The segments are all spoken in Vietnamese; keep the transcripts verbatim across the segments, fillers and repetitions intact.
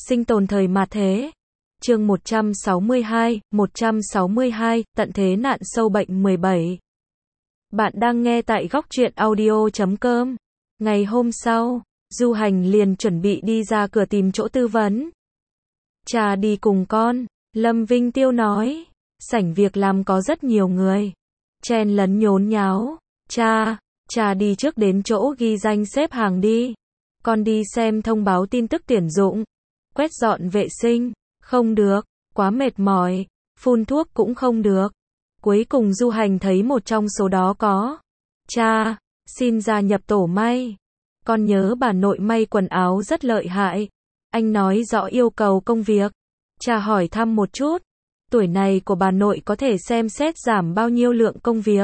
Sinh tồn thời mạt thế. Chương một trăm sáu mươi hai, một trăm sáu mươi hai, tận thế nạn sâu bệnh mười bảy. Bạn đang nghe tại góc truyện audio chấm com. Ngày hôm sau, Du Hành liền chuẩn bị đi ra cửa tìm chỗ tư vấn. Cha đi cùng con, Lâm Vinh Tiêu nói. Sảnh việc làm có rất nhiều người. Chen lấn nhốn nháo. Cha, cha đi trước đến chỗ ghi danh xếp hàng đi. Con đi xem thông báo tin tức tuyển dụng. Quét dọn vệ sinh. Không được, quá mệt mỏi. Phun thuốc cũng không được. Cuối cùng Du Hành thấy một trong số đó có. Cha, xin gia nhập tổ may. Con nhớ bà nội may quần áo rất lợi hại. Anh nói rõ yêu cầu công việc. Cha hỏi thăm một chút. Tuổi này của bà nội có thể xem xét giảm bao nhiêu lượng công việc.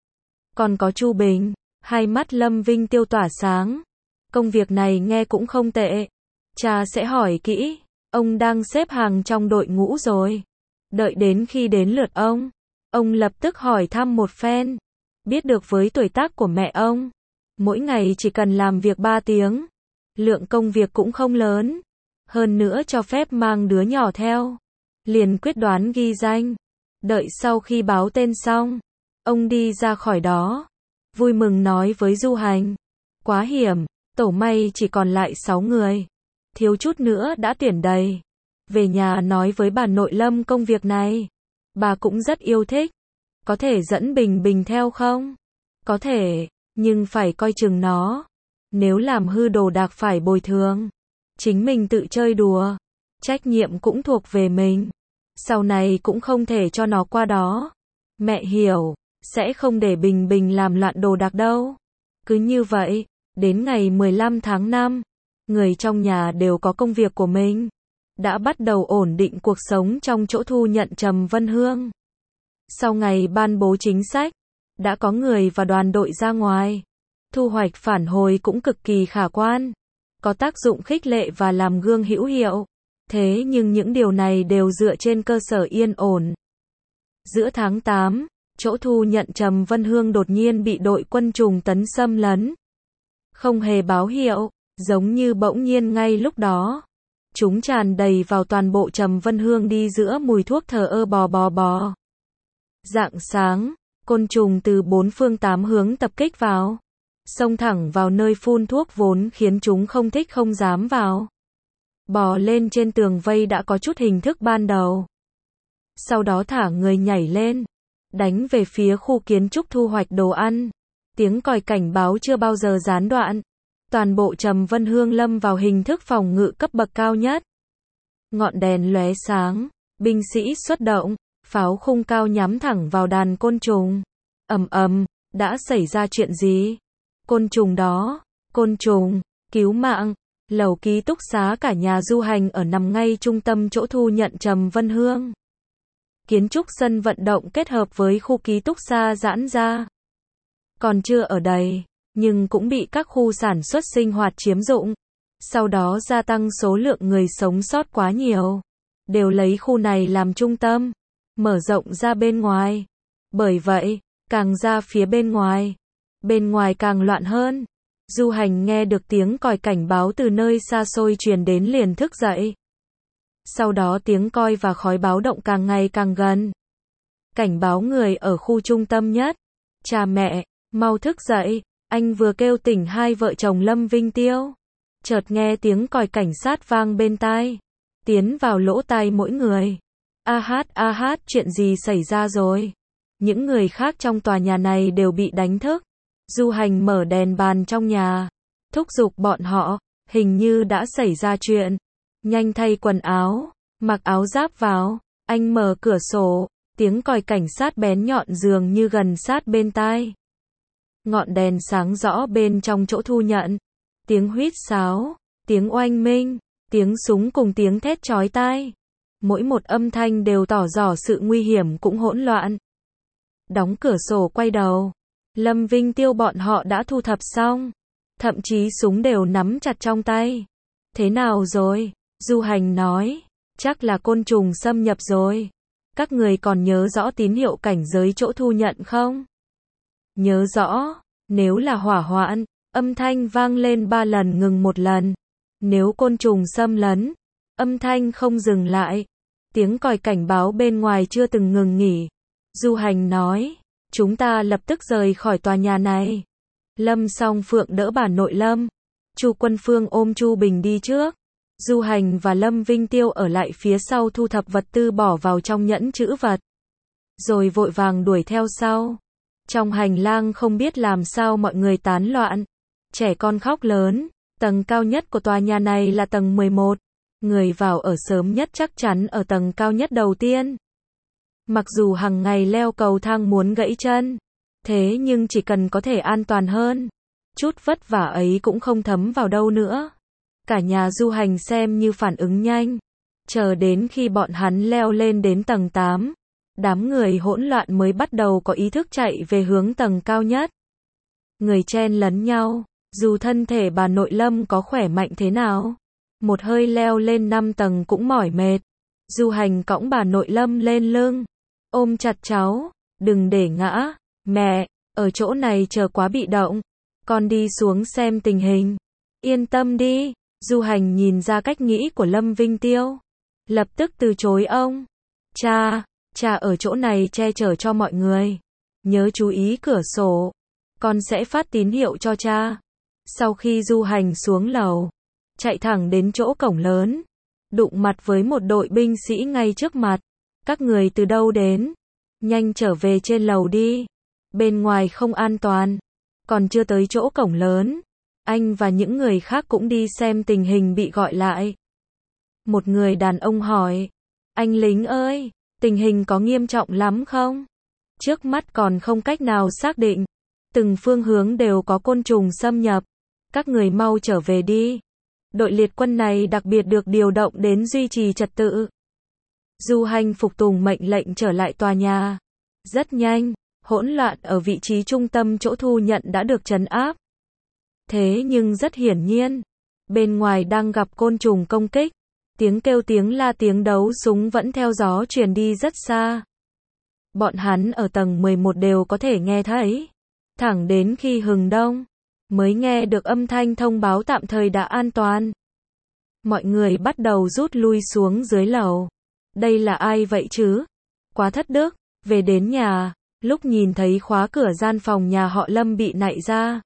Còn có Chu Bình. Hai mắt Lâm Vinh Tiêu tỏa sáng. Công việc này nghe cũng không tệ. Cha sẽ hỏi kỹ. Ông đang xếp hàng trong đội ngũ rồi. Đợi đến khi đến lượt ông. Ông lập tức hỏi thăm một phen. Biết được với tuổi tác của mẹ ông. Mỗi ngày chỉ cần làm việc ba tiếng. Lượng công việc cũng không lớn. Hơn nữa cho phép mang đứa nhỏ theo. Liền quyết đoán ghi danh. Đợi sau khi báo tên xong. Ông đi ra khỏi đó. Vui mừng nói với Du Hành. Quá hiểm, tổ may chỉ còn lại sáu người. Thiếu chút nữa đã tuyển đầy. Về nhà nói với bà nội Lâm công việc này. Bà cũng rất yêu thích. Có thể dẫn Bình Bình theo không? Có thể, nhưng phải coi chừng nó. Nếu làm hư đồ đạc phải bồi thường. Chính mình tự chơi đùa. Trách nhiệm cũng thuộc về mình. Sau này cũng không thể cho nó qua đó. Mẹ hiểu, sẽ không để Bình Bình làm loạn đồ đạc đâu. Cứ như vậy, đến ngày mười lăm tháng năm, người trong nhà đều có công việc của mình. Đã bắt đầu ổn định cuộc sống trong chỗ thu nhận Trầm Vân Hương. Sau ngày ban bố chính sách, đã có người và đoàn đội ra ngoài. Thu hoạch phản hồi cũng cực kỳ khả quan. Có tác dụng khích lệ và làm gương hữu hiệu. Thế nhưng những điều này đều dựa trên cơ sở yên ổn. Giữa tháng tám, chỗ thu nhận Trầm Vân Hương đột nhiên bị đội quân trùng tấn xâm lấn. Không hề báo hiệu, giống như bỗng nhiên ngay lúc đó. Chúng tràn đầy vào toàn bộ Trầm Vân Hương đi giữa mùi thuốc thờ ơ bò bò bò. Rạng sáng, côn trùng từ bốn phương tám hướng tập kích vào. Xông thẳng vào nơi phun thuốc vốn khiến chúng không thích không dám vào. Bò lên trên tường vây đã có chút hình thức ban đầu. Sau đó thả người nhảy lên. Đánh về phía khu kiến trúc thu hoạch đồ ăn. Tiếng còi cảnh báo chưa bao giờ gián đoạn. Toàn bộ Trầm Vân Hương lâm vào hình thức phòng ngự cấp bậc cao nhất. Ngọn đèn lóe sáng, binh sĩ xuất động, pháo khung cao nhắm thẳng vào đàn côn trùng. Ầm ầm, đã xảy ra chuyện gì? Côn trùng đó, côn trùng, cứu mạng. Lầu ký túc xá cả nhà Du Hành ở nằm ngay trung tâm chỗ thu nhận Trầm Vân Hương. Kiến trúc sân vận động kết hợp với khu ký túc xá giãn ra. Còn chưa ở đầy, nhưng cũng bị các khu sản xuất sinh hoạt chiếm dụng. Sau đó gia tăng số lượng người sống sót quá nhiều. Đều lấy khu này làm trung tâm. Mở rộng ra bên ngoài. Bởi vậy, càng ra phía bên ngoài. Bên ngoài càng loạn hơn. Du Hành nghe được tiếng còi cảnh báo từ nơi xa xôi truyền đến liền thức dậy. Sau đó tiếng còi và khói báo động càng ngày càng gần. Cảnh báo người ở khu trung tâm nhất. Cha mẹ, mau thức dậy. Anh vừa kêu tỉnh hai vợ chồng Lâm Vinh Tiêu. Chợt nghe tiếng còi cảnh sát vang bên tai. Tiến vào lỗ tai mỗi người. A hát a hát, chuyện gì xảy ra rồi? Những người khác trong tòa nhà này đều bị đánh thức. Du Hành mở đèn bàn trong nhà. Thúc giục bọn họ. Hình như đã xảy ra chuyện. Nhanh thay quần áo. Mặc áo giáp vào. Anh mở cửa sổ. Tiếng còi cảnh sát bén nhọn dường như gần sát bên tai. Ngọn đèn sáng rõ bên trong chỗ thu nhận. Tiếng huýt sáo. Tiếng oanh minh. Tiếng súng cùng tiếng thét chói tai. Mỗi một âm thanh đều tỏ rõ sự nguy hiểm cũng hỗn loạn. Đóng cửa sổ quay đầu. Lâm Vinh Tiêu bọn họ đã thu thập xong. Thậm chí súng đều nắm chặt trong tay. Thế nào rồi? Du Hành nói. Chắc là côn trùng xâm nhập rồi. Các người còn nhớ rõ tín hiệu cảnh giới chỗ thu nhận không? Nhớ rõ. Nếu là hỏa hoạn, âm thanh vang lên ba lần ngừng một lần. Nếu côn trùng xâm lấn, Âm thanh không dừng lại. Tiếng còi cảnh báo bên ngoài chưa từng ngừng nghỉ. Du Hành nói, chúng ta lập tức rời khỏi tòa nhà này. Lâm Song Phượng đỡ bà nội Lâm. Chu Quân Phương ôm Chu Bình đi trước. Du Hành và Lâm Vinh Tiêu ở lại phía sau thu thập vật tư bỏ vào trong nhẫn trữ vật. Rồi vội vàng đuổi theo sau. Trong hành lang không biết làm sao mọi người tán loạn. Trẻ con khóc lớn. Tầng cao nhất của tòa nhà này là tầng mười một. Người vào ở sớm nhất chắc chắn ở tầng cao nhất đầu tiên. Mặc dù hàng ngày leo cầu thang muốn gãy chân. Thế nhưng chỉ cần có thể an toàn hơn. Chút vất vả ấy cũng không thấm vào đâu nữa. Cả nhà Du Hành xem như phản ứng nhanh. Chờ đến khi bọn hắn leo lên đến tầng tám. Đám người hỗn loạn mới bắt đầu có ý thức chạy về hướng tầng cao nhất. Người chen lấn nhau. Dù thân thể bà nội Lâm có khỏe mạnh thế nào. Một hơi leo lên năm tầng cũng mỏi mệt. Du Hành cõng bà nội Lâm lên lưng. Ôm chặt cháu. Đừng để ngã. Mẹ, ở chỗ này chờ quá bị động. Con đi xuống xem tình hình. Yên tâm đi. Du Hành nhìn ra cách nghĩ của Lâm Vinh Tiêu. Lập tức từ chối ông. Cha, cha ở chỗ này che chở cho mọi người. Nhớ chú ý cửa sổ. Con sẽ phát tín hiệu cho cha. Sau khi Du Hành xuống lầu, chạy thẳng đến chỗ cổng lớn. Đụng mặt với một đội binh sĩ ngay trước mặt. Các người từ đâu đến? Nhanh trở về trên lầu đi. Bên ngoài không an toàn. Còn chưa tới chỗ cổng lớn. Anh và những người khác cũng đi xem tình hình bị gọi lại. Một người đàn ông hỏi. Anh lính ơi, tình hình có nghiêm trọng lắm không? Trước mắt còn không cách nào xác định. Từng phương hướng đều có côn trùng xâm nhập. Các người mau trở về đi. Đội liệt quân này đặc biệt được điều động đến duy trì trật tự. Du Hành phục tùng mệnh lệnh trở lại tòa nhà. Rất nhanh, hỗn loạn ở vị trí trung tâm chỗ thu nhận đã được trấn áp. Thế nhưng rất hiển nhiên, bên ngoài đang gặp côn trùng công kích. Tiếng kêu tiếng la tiếng đấu súng vẫn theo gió truyền đi rất xa. Bọn hắn ở tầng mười một đều có thể nghe thấy. Thẳng đến khi hừng đông, mới nghe được âm thanh thông báo tạm thời đã an toàn. Mọi người bắt đầu rút lui xuống dưới lầu. Đây là ai vậy chứ? Quá thất đức. Về đến nhà, lúc nhìn thấy khóa cửa gian phòng nhà họ Lâm bị nạy ra.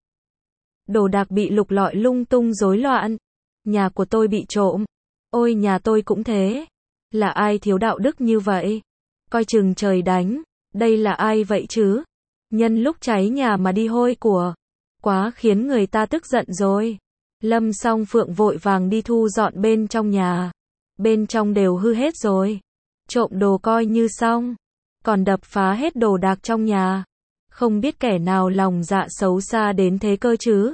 Đồ đạc bị lục lọi lung tung rối loạn. Nhà của tôi bị trộm. Ôi nhà tôi cũng thế. Là ai thiếu đạo đức như vậy? Coi chừng trời đánh. Đây là ai vậy chứ? Nhân lúc cháy nhà mà đi hôi của. Quá khiến người ta tức giận rồi. Lâm Song Phượng vội vàng đi thu dọn bên trong nhà. Bên trong đều hư hết rồi. Trộm đồ coi như xong. Còn đập phá hết đồ đạc trong nhà. Không biết kẻ nào lòng dạ xấu xa đến thế cơ chứ.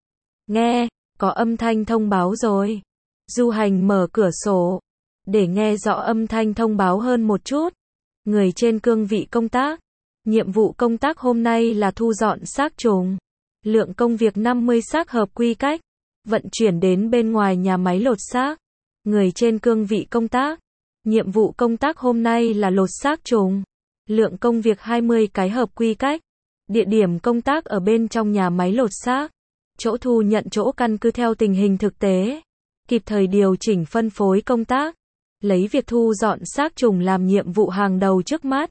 Nghe, có âm thanh thông báo rồi. Du Hành mở cửa sổ. Để nghe rõ âm thanh thông báo hơn một chút. Người trên cương vị công tác. Nhiệm vụ công tác hôm nay là thu dọn xác trùng. Lượng công việc năm mươi xác hợp quy cách. Vận chuyển đến bên ngoài nhà máy lột xác. Người trên cương vị công tác. Nhiệm vụ công tác hôm nay là lột xác trùng. Lượng công việc hai mươi cái hợp quy cách. Địa điểm công tác ở bên trong nhà máy lột xác. Chỗ thu nhận chỗ căn cứ theo tình hình thực tế. Kịp thời điều chỉnh phân phối công tác. Lấy việc thu dọn xác trùng làm nhiệm vụ hàng đầu trước mắt.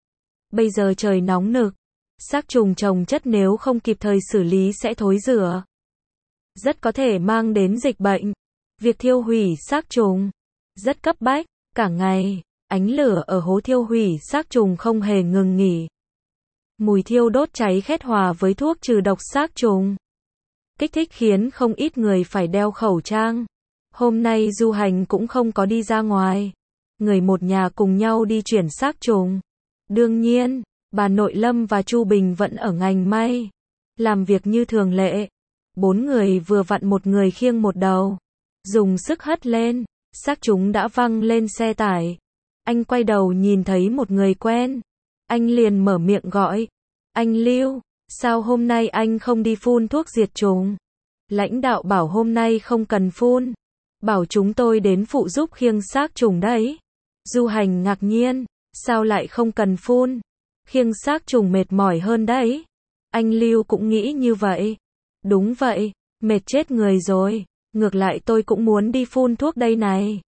Bây giờ trời nóng nực. Xác trùng chồng chất nếu không kịp thời xử lý sẽ thối rữa. Rất có thể mang đến dịch bệnh. Việc thiêu hủy xác trùng. Rất cấp bách. Cả ngày, ánh lửa ở hố thiêu hủy xác trùng không hề ngừng nghỉ. Mùi thiêu đốt cháy khét hòa với thuốc trừ độc xác trùng. Kích thích khiến không ít người phải đeo khẩu trang. Hôm nay Du Hành cũng không có đi ra ngoài. Người một nhà cùng nhau đi chuyển xác trùng. Đương nhiên, bà nội Lâm và Chu Bình vẫn ở ngành may. Làm việc như thường lệ. Bốn người vừa vặn một người khiêng một đầu. Dùng sức hất lên. Xác chúng đã văng lên xe tải. Anh quay đầu nhìn thấy một người quen. Anh liền mở miệng gọi. Anh Lưu, sao hôm nay anh không đi phun thuốc diệt trùng? Lãnh đạo bảo hôm nay không cần phun. Bảo chúng tôi đến phụ giúp khiêng xác trùng đấy. Du Hành ngạc nhiên. Sao lại không cần phun? Khiêng xác trùng mệt mỏi hơn đấy. Anh Lưu cũng nghĩ như vậy. Đúng vậy, mệt chết người rồi. Ngược lại tôi cũng muốn đi phun thuốc đây này.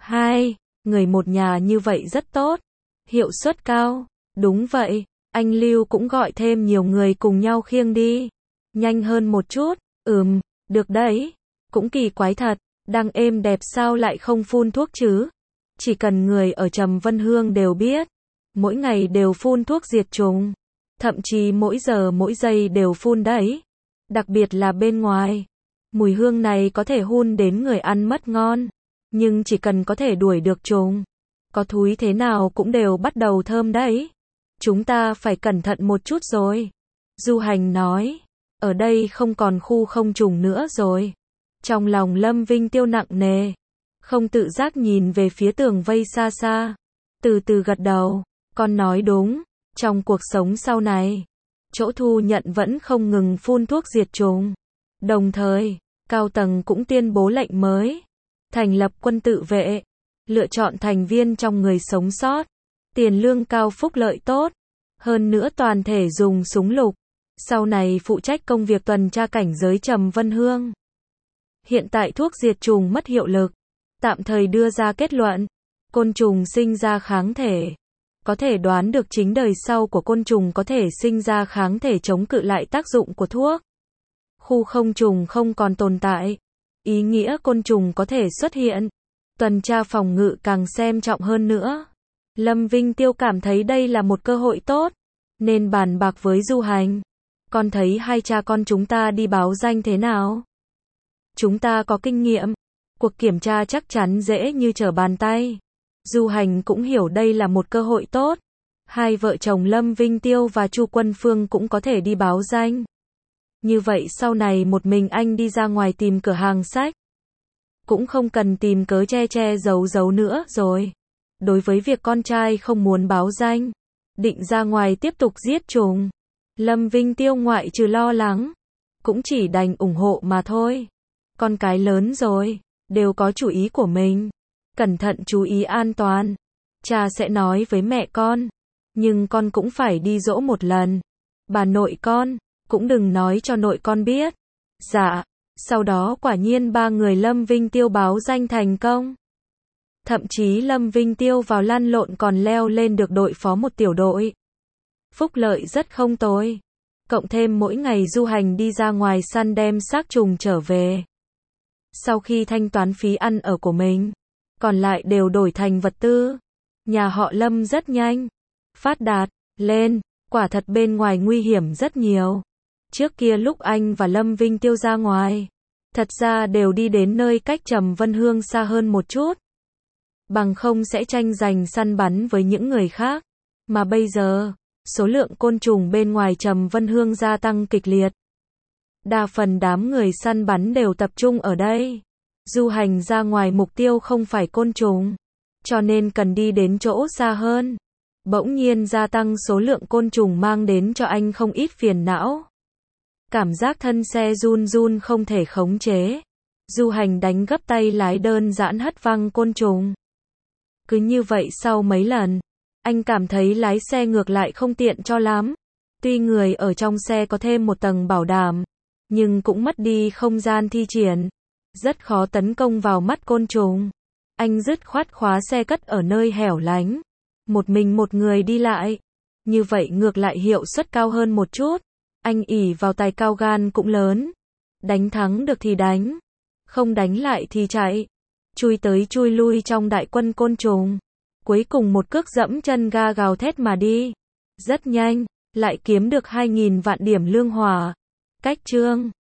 Hai, người một nhà như vậy rất tốt. Hiệu suất cao. Đúng vậy, anh Lưu cũng gọi thêm nhiều người cùng nhau khiêng đi. Nhanh hơn một chút. Ừm, được đấy. Cũng kỳ quái thật, đang êm đẹp sao lại không phun thuốc chứ? Chỉ cần người ở Trầm Vân Hương đều biết, mỗi ngày đều phun thuốc diệt trùng, thậm chí mỗi giờ mỗi giây đều phun đấy. Đặc biệt là bên ngoài, mùi hương này có thể hun đến người ăn mất ngon, nhưng chỉ cần có thể đuổi được trùng, có thúi thế nào cũng đều bắt đầu thơm đấy. Chúng ta phải cẩn thận một chút rồi. Du Hành nói, ở đây không còn khu không trùng nữa rồi. Trong lòng Lâm Vinh Tiêu nặng nề, không tự giác nhìn về phía tường vây xa xa, từ từ gật đầu, con nói đúng, trong cuộc sống sau này, chỗ thu nhận vẫn không ngừng phun thuốc diệt trùng. Đồng thời, cao tầng cũng tuyên bố lệnh mới, thành lập quân tự vệ, lựa chọn thành viên trong người sống sót, tiền lương cao phúc lợi tốt, hơn nữa toàn thể dùng súng lục, sau này phụ trách công việc tuần tra cảnh giới Trầm Vân Hương. Hiện tại thuốc diệt trùng mất hiệu lực, tạm thời đưa ra kết luận, côn trùng sinh ra kháng thể. Có thể đoán được chính đời sau của côn trùng có thể sinh ra kháng thể chống cự lại tác dụng của thuốc. Khu không trùng không còn tồn tại, ý nghĩa côn trùng có thể xuất hiện, tuần tra phòng ngự càng xem trọng hơn nữa. Lâm Vinh Tiêu cảm thấy đây là một cơ hội tốt, nên bàn bạc với Du Hành. Con thấy hai cha con chúng ta đi báo danh thế nào? Chúng ta có kinh nghiệm, cuộc kiểm tra chắc chắn dễ như trở bàn tay. Du Hành cũng hiểu đây là một cơ hội tốt. Hai vợ chồng Lâm Vinh Tiêu và Chu Quân Phương cũng có thể đi báo danh. Như vậy sau này một mình anh đi ra ngoài tìm cửa hàng sách, cũng không cần tìm cớ che che giấu giấu nữa rồi. Đối với việc con trai không muốn báo danh, định ra ngoài tiếp tục giết trùng, Lâm Vinh Tiêu ngoại trừ lo lắng, cũng chỉ đành ủng hộ mà thôi. Con cái lớn rồi, đều có chủ ý của mình. Cẩn thận chú ý an toàn. Cha sẽ nói với mẹ con, nhưng con cũng phải đi dỗ một lần. Bà nội con, cũng đừng nói cho nội con biết. Dạ. Sau đó quả nhiên ba người Lâm Vinh Tiêu báo danh thành công. Thậm chí Lâm Vinh Tiêu vào lăn lộn còn leo lên được đội phó một tiểu đội. Phúc lợi rất không tồi. Cộng thêm mỗi ngày Du Hành đi ra ngoài săn đem xác trùng trở về. Sau khi thanh toán phí ăn ở của mình, còn lại đều đổi thành vật tư. Nhà họ Lâm rất nhanh phát đạt lên, quả thật bên ngoài nguy hiểm rất nhiều. Trước kia lúc anh và Lâm Vinh Tiêu ra ngoài, thật ra đều đi đến nơi cách Trầm Vân Hương xa hơn một chút. Bằng không sẽ tranh giành săn bắn với những người khác. Mà bây giờ, số lượng côn trùng bên ngoài Trầm Vân Hương gia tăng kịch liệt. Đa phần đám người săn bắn đều tập trung ở đây. Du Hành ra ngoài mục tiêu không phải côn trùng, cho nên cần đi đến chỗ xa hơn. Bỗng nhiên gia tăng số lượng côn trùng mang đến cho anh không ít phiền não. Cảm giác thân xe run run không thể khống chế. Du Hành đánh gấp tay lái đơn giản hất văng côn trùng. Cứ như vậy sau mấy lần, anh cảm thấy lái xe ngược lại không tiện cho lắm. Tuy người ở trong xe có thêm một tầng bảo đảm, nhưng cũng mất đi không gian thi triển. Rất khó tấn công vào mắt côn trùng. Anh dứt khoát khóa xe cất ở nơi hẻo lánh. Một mình một người đi lại. Như vậy ngược lại hiệu suất cao hơn một chút. Anh ỷ vào tài cao gan cũng lớn. Đánh thắng được thì đánh. Không đánh lại thì chạy. Chui tới chui lui trong đại quân côn trùng. Cuối cùng một cước dẫm chân ga gào thét mà đi. Rất nhanh, lại kiếm được hai nghìn vạn điểm lương hỏa. Cách chương